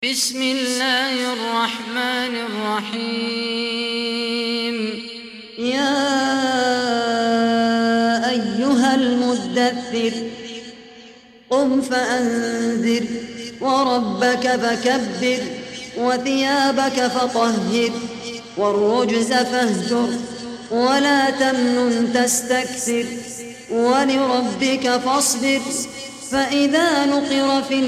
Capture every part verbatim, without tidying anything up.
بسم الله الرحمن الرحيم. يا أيها المدثر قم فأنذر وربك فكبر وثيابك فطهر والرجز فاهجر ولا تمنن تستكثر ولربك فاصبر فإذا نقر في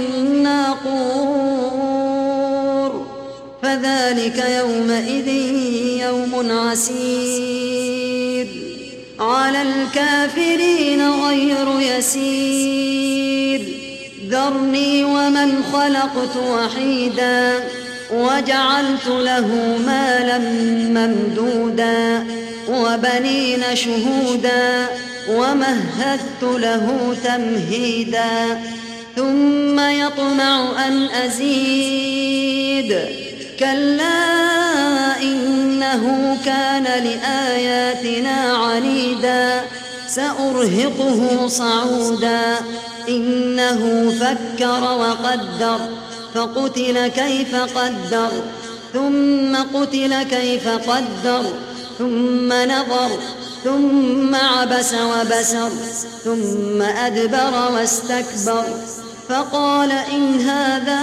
الناقور فذلك يومئذ يوم عسير على الكافرين غير يسير ذرني ومن خلقت وحيدا وجعلت له مالا ممدودا وبنين شهودا ومهدت له تمهيدا ثم يطمع أن أزيد كلا إنه كان لآياتنا عنيدا سأرهقه صعودا إنه فكر وقدر فقتل كيف قدر ثم قتل كيف قدر ثم نظر ثم عبس وبسر ثم أدبر واستكبر فقال إن هذا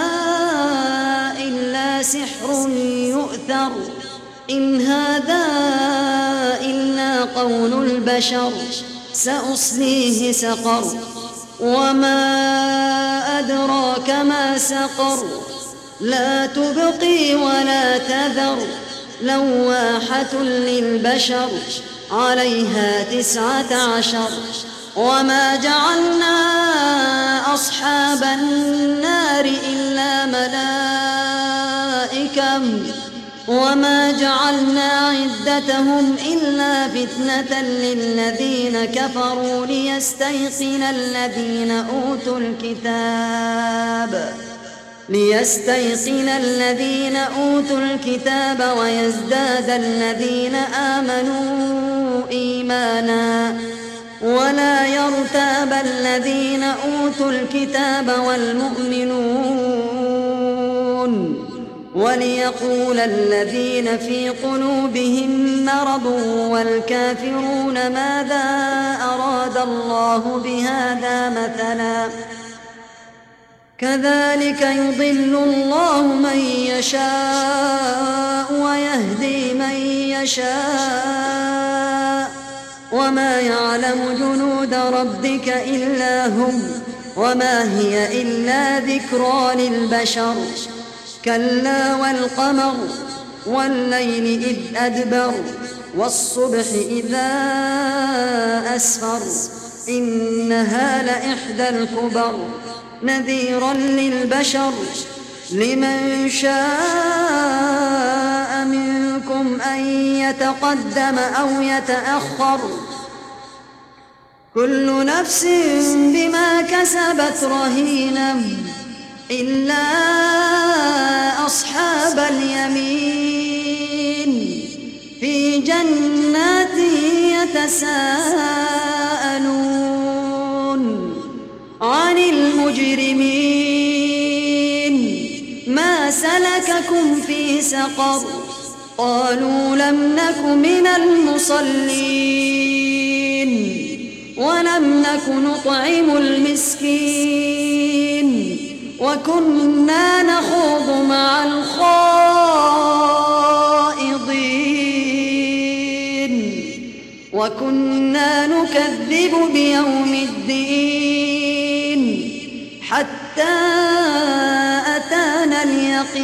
إلا سحر يؤثر إن هذا إلا قول البشر سأصليه سقر وما أدراك ما سقر لا تبقي ولا تذر لواحة للبشر عليها تسعة عشر وما جعلنا أصحاب النار إلا ملائكة وما جعلنا عدتهم إلا فتنة للذين كفروا ليستيقن الذين أوتوا الكتاب ليستيقن الذين أوتوا الكتاب ويزداد الذين آمنوا إيمانا ولا يرتاب الذين أوتوا الكتاب والمؤمنون وليقول الذين في قلوبهم مرض والكافرون ماذا أراد الله بهذا مثلا كذلك يضل الله من يشاء ويهدي من يشاء وما يعلم جنود ربك إلا هم وما هي إلا ذكرى للبشر كلا والقمر والليل إذ أدبر والصبح إذا أسفر إنها لإحدى الكبر نذيرا للبشر لمن شاء منكم أن يتقدم أو يتأخر كل نفس بما كسبت رهينة إلا أصحاب اليمين في جنات يتساءلون عن المجرمين ما سلككم في سقر قالوا لم نك من المصلين ولم نك نطعم المسكين وكنا نخوض مع الخائضين وكنا نكذب بيوم الدين حتى أتانا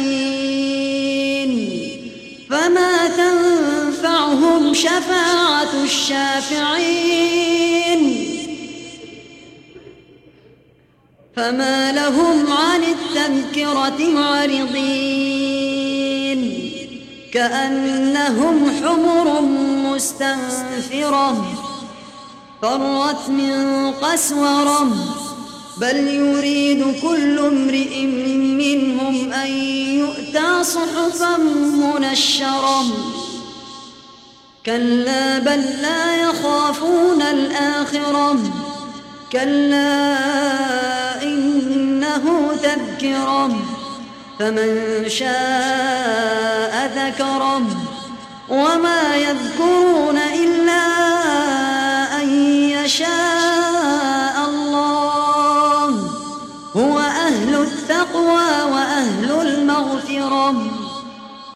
اليقين فما تنفعهم شفاعة الشافعين فما لهم عن التذكرة معرضين كأنهم حمر مستنفرة فرت من قسورة بل يريد كل امرئ منهم أن يؤتى صحفا منشرة كلا بل لا يخافون الآخرة كلا إنه تذكرة فمن شاء ذكره وما يذكرون إلا أن يشاء الله هو أهل التقوى وأهل المغفرة